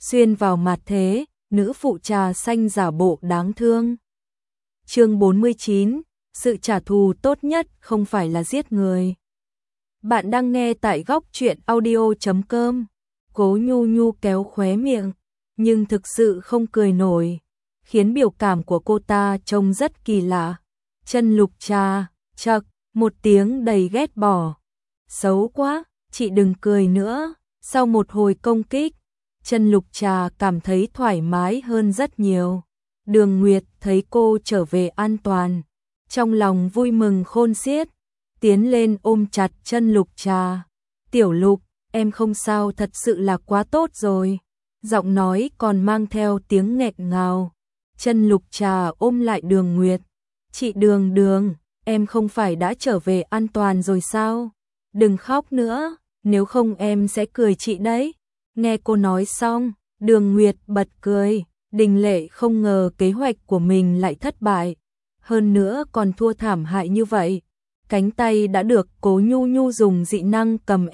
xuyên vào mặt thế, nữ phụ trà xanh giả bộ đáng thương. Chương 49, sự trả thù tốt nhất không phải là giết người. Bạn đang nghe tại góc truyện audio.com. Cố Nhu Nhu kéo khóe miệng, nhưng thực sự không cười nổi, khiến biểu cảm của cô ta trông rất kỳ lạ. Chân Lục Trà, chậc, một tiếng đầy ghét bỏ. Xấu quá, chị đừng cười nữa. Sau một hồi công kích, Chân Lục Trà cảm thấy thoải mái hơn rất nhiều. Đường Nguyệt thấy cô trở về an toàn, trong lòng vui mừng khôn xiết, tiến lên ôm chặt Chân Lục Trà. Tiểu Lục, em không sao, thật sự là quá tốt rồi. Giọng nói còn mang theo tiếng nghẹn ngào. Chân Lục Trà ôm lại Đường Nguyệt. Chị Đường, em không phải đã trở về an toàn rồi sao? Đừng khóc nữa, nếu không em sẽ cười chị đấy. Nghe cô nói xong, Đường Nguyệt bật cười. Đình Lệ không ngờ kế hoạch của mình lại thất bại, hơn nữa còn thua thảm hại như vậy. Cánh tay đã được Cố Nhu Nhu dùng dị năng cầm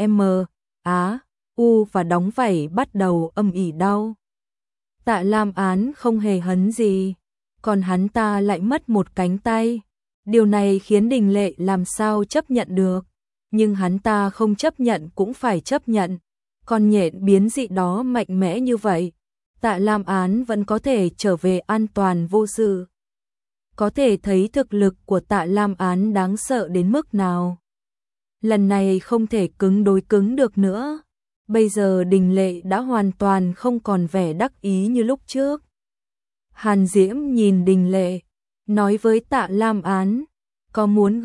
U và đóng vảy bắt đầu âm ỉ đau. Tạ Lam Án không hề hấn gì, còn hắn ta lại mất một cánh tay. Điều này khiến Đình Lệ làm sao chấp nhận được, nhưng hắn ta không chấp nhận cũng phải chấp nhận. Con nhện biến dị đó mạnh mẽ như vậy, Tạ Lam Án vẫn có thể trở về an toàn vô sự. Có thể thấy thực lực của Tạ Lam Án đáng sợ đến mức nào. Lần này không thể cứng đối cứng được nữa. Bây giờ Đình Lệ đã hoàn toàn không còn vẻ đắc ý như lúc trước. Hàn Diễm nhìn Đình Lệ, nói với Tạ Lam Án, có muốn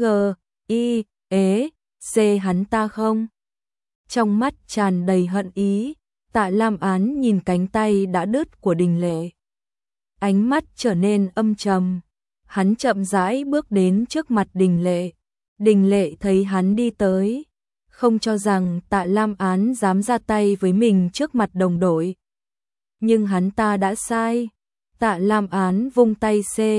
C hắn ta không? Trong mắt tràn đầy hận ý, Tạ Lam Án nhìn cánh tay đã đứt của Đình Lệ. Ánh mắt trở nên âm trầm. Hắn chậm rãi bước đến trước mặt Đình Lệ. Đình Lệ thấy hắn đi tới, không cho rằng Tạ Lam Án dám ra tay với mình trước mặt đồng đội. Nhưng hắn ta đã sai. Tạ Lam Án vung tay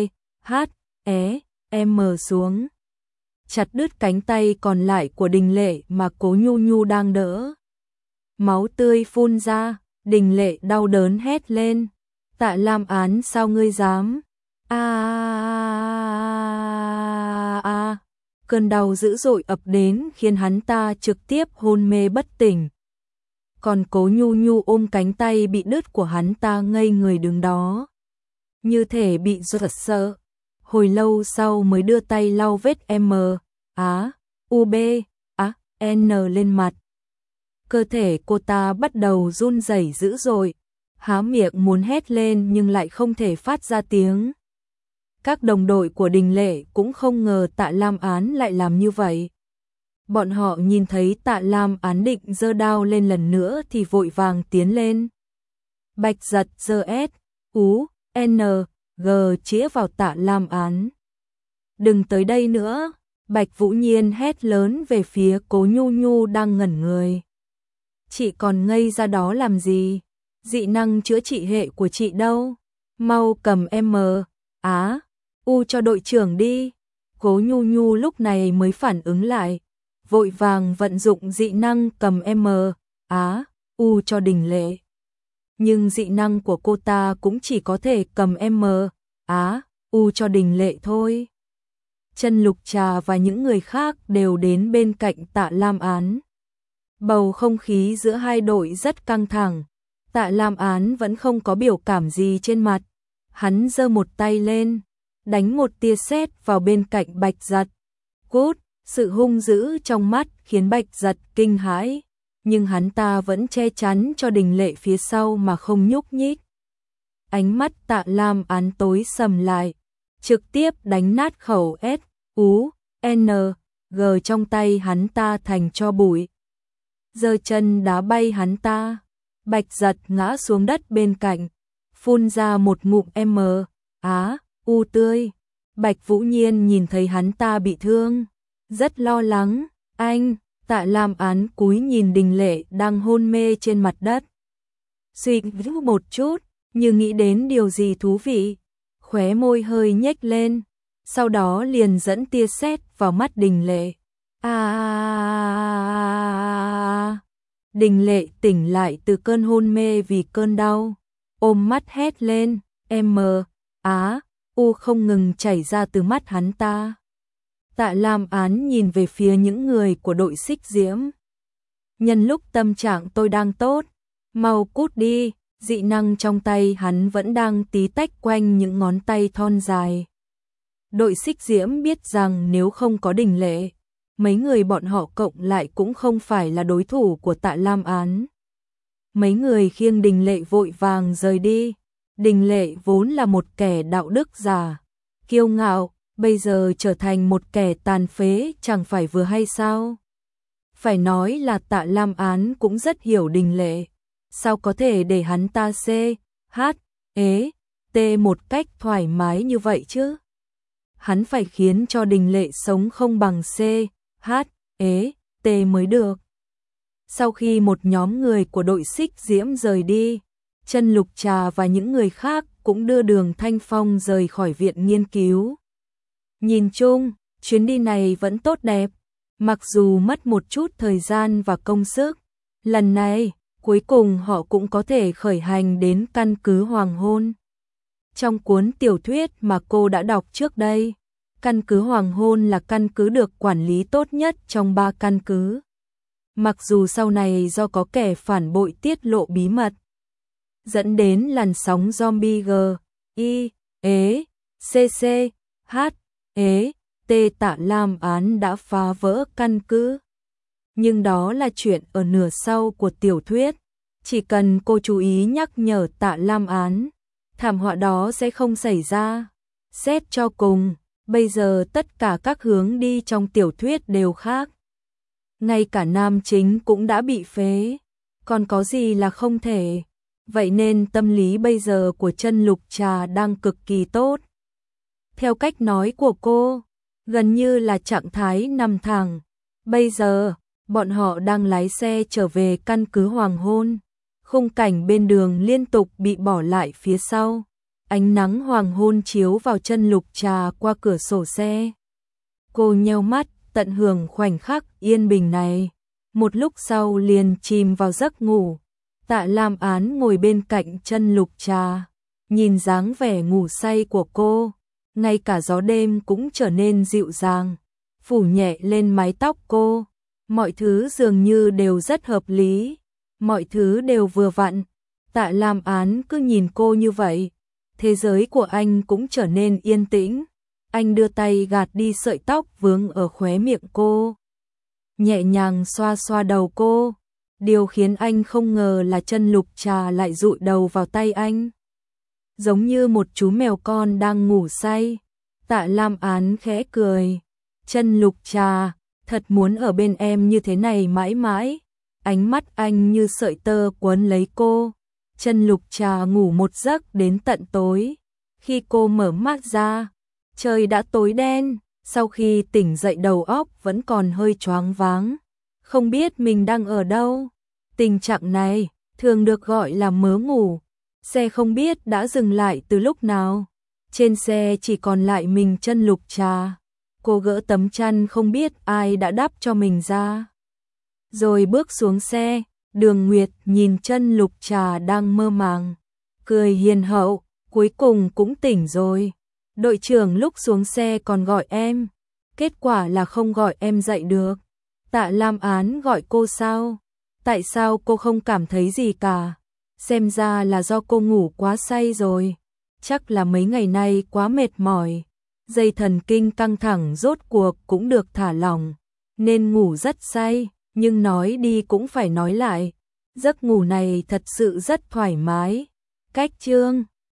xuống, chặt đứt cánh tay còn lại của Đình Lệ mà Cố Nhu Nhu đang đỡ. Máu tươi phun ra, Đình Lệ đau đớn hét lên. Tạ Lam Án, sao ngươi dám? Cơn đau dữ dội ập đến khiến hắn ta trực tiếp hôn mê bất tỉnh. Còn Cố Nhu Nhu ôm cánh tay bị đứt của hắn ta ngây người đứng đó, như thể bị giật sợ. Hồi lâu sau mới đưa tay lau vết N lên mặt. Cơ thể cô ta bắt đầu run rẩy dữ dội, há miệng muốn hét lên nhưng lại không thể phát ra tiếng. Các đồng đội của Đình Lệ cũng không ngờ Tạ Lam Án lại làm như vậy. Bọn họ nhìn thấy Tạ Lam Án định giơ đao lên lần nữa thì vội vàng tiến lên. Bạch Giật giơ G chĩa vào Tạ Lam Án. Đừng tới đây nữa, Bạch Vũ Nhiên hét lớn về phía Cố Nhu Nhu đang ngẩn người. Chị còn ngây ra đó làm gì? Dị năng chữa trị hệ của chị đâu? Mau cầm U cho đội trưởng đi. Cố Nhu Nhu lúc này mới phản ứng lại, vội vàng vận dụng dị năng cầm U cho Đình Lệ. Nhưng dị năng của cô ta cũng chỉ có thể cầm U cho Đình Lệ thôi. Chân Lục Trà và những người khác đều đến bên cạnh Tạ Lam Án. Bầu không khí giữa hai đội rất căng thẳng. Tạ Lam Án vẫn không có biểu cảm gì trên mặt. Hắn giơ một tay lên, đánh một tia sét vào bên cạnh Bạch Giật. Cút, sự hung dữ trong mắt khiến Bạch Giật kinh hãi, nhưng hắn ta vẫn che chắn cho Đình Lệ phía sau mà không nhúc nhích. Ánh mắt Tạ Lam Án tối sầm lại, trực tiếp đánh nát khẩu G trong tay hắn ta thành tro bụi. Giơ chân đá bay hắn ta. Bạch Giật ngã xuống đất bên cạnh, phun ra một ngụm U tươi. Bạch Vũ Nhiên nhìn thấy hắn ta bị thương, rất lo lắng. Anh, Tạ Lam Án cúi nhìn Đình Lệ đang hôn mê trên mặt đất. Suy nghĩ một chút, như nghĩ đến điều gì thú vị, khóe môi hơi nhếch lên, sau đó liền dẫn tia sét vào mắt Đình Lệ. Đình Lệ tỉnh lại từ cơn hôn mê vì cơn đau, ôm mắt hét lên, u không ngừng chảy ra từ mắt hắn ta. Tạ Lam Án nhìn về phía những người của đội Xích Diễm. Nhân lúc tâm trạng tôi đang tốt, mau cút đi, dị năng trong tay hắn vẫn đang tí tách quanh những ngón tay thon dài. Đội Xích Diễm biết rằng nếu không có Đình Lệ, mấy người bọn họ cộng lại cũng không phải là đối thủ của Tạ Lam Án. Mấy người khiêng Đình Lệ vội vàng rời đi. Đình Lệ vốn là một kẻ đạo đức giả, kiêu ngạo, bây giờ trở thành một kẻ tàn phế chẳng phải vừa hay sao? Phải nói là Tạ Lam Án cũng rất hiểu Đình Lệ, sao có thể để hắn ta t một cách thoải mái như vậy chứ? Hắn phải khiến cho Đình Lệ sống không bằng t mới được. Sau khi một nhóm người của đội Xích Diễm rời đi, Chân Lục Trà và những người khác cũng đưa Đường Thanh Phong rời khỏi viện nghiên cứu. Nhìn chung, chuyến đi này vẫn tốt đẹp, mặc dù mất một chút thời gian và công sức. Lần này, cuối cùng họ cũng có thể khởi hành đến căn cứ Hoàng Hôn. Trong cuốn tiểu thuyết mà cô đã đọc trước đây, căn cứ Hoàng Hôn là căn cứ được quản lý tốt nhất trong 3 căn cứ. Mặc dù sau này do có kẻ phản bội tiết lộ bí mật, dẫn đến làn sóng zombie Tạ Lam Án đã phá vỡ căn cứ. Nhưng đó là chuyện ở nửa sau của tiểu thuyết. Chỉ cần cô chú ý nhắc nhở Tạ Lam Án, thảm họa đó sẽ không xảy ra. Xét cho cùng, bây giờ tất cả các hướng đi trong tiểu thuyết đều khác. Ngay cả nam chính cũng đã bị phế, còn có gì là không thể. Vậy nên tâm lý bây giờ của Chân Lục Trà đang cực kỳ tốt. Theo cách nói của cô, gần như là trạng thái nằm thẳng. Bây giờ, bọn họ đang lái xe trở về căn cứ Hoàng Hôn. Khung cảnh bên đường liên tục bị bỏ lại phía sau. Ánh nắng hoàng hôn chiếu vào Chân Lục Trà qua cửa sổ xe. Cô nheo mắt, tận hưởng khoảnh khắc yên bình này. Một lúc sau liền chìm vào giấc ngủ. Tạ Lam Án ngồi bên cạnh Chân Lục Trà, nhìn dáng vẻ ngủ say của cô, ngay cả gió đêm cũng trở nên dịu dàng, phủ nhẹ lên mái tóc cô. Mọi thứ dường như đều rất hợp lý, mọi thứ đều vừa vặn. Tạ Lam Án cứ nhìn cô như vậy, thế giới của anh cũng trở nên yên tĩnh. Anh đưa tay gạt đi sợi tóc vướng ở khóe miệng cô, nhẹ nhàng xoa xoa đầu cô. Điều khiến anh không ngờ là Chân Lục Trà lại dụi đầu vào tay anh, giống như một chú mèo con đang ngủ say. Tạ Lam Án khẽ cười. Chân Lục Trà, thật muốn ở bên em như thế này mãi mãi. Ánh mắt anh như sợi tơ quấn lấy cô. Chân Lục Trà ngủ một giấc đến tận tối. Khi cô mở mắt ra, trời đã tối đen. Sau khi tỉnh dậy đầu óc vẫn còn hơi choáng váng, không biết mình đang ở đâu. Tình trạng này thường được gọi là mớ ngủ. Xe không biết đã dừng lại từ lúc nào. Trên xe chỉ còn lại mình Chân Lục Trà. Cô gỡ tấm chăn không biết ai đã đắp cho mình ra, rồi bước xuống xe. Đường Nguyệt nhìn Chân Lục Trà đang mơ màng, cười hiền hậu, cuối cùng cũng tỉnh rồi. Đội trưởng lúc xuống xe còn gọi em, kết quả là không gọi em dậy được. Tạ Lam Án gọi cô sao? Tại sao cô không cảm thấy gì cả? Xem ra là do cô ngủ quá say rồi. Chắc là mấy ngày nay quá mệt mỏi. Dây thần kinh căng thẳng rốt cuộc cũng được thả lỏng, nên ngủ rất say. Nhưng nói đi cũng phải nói lại, giấc ngủ này thật sự rất thoải mái. Cách chương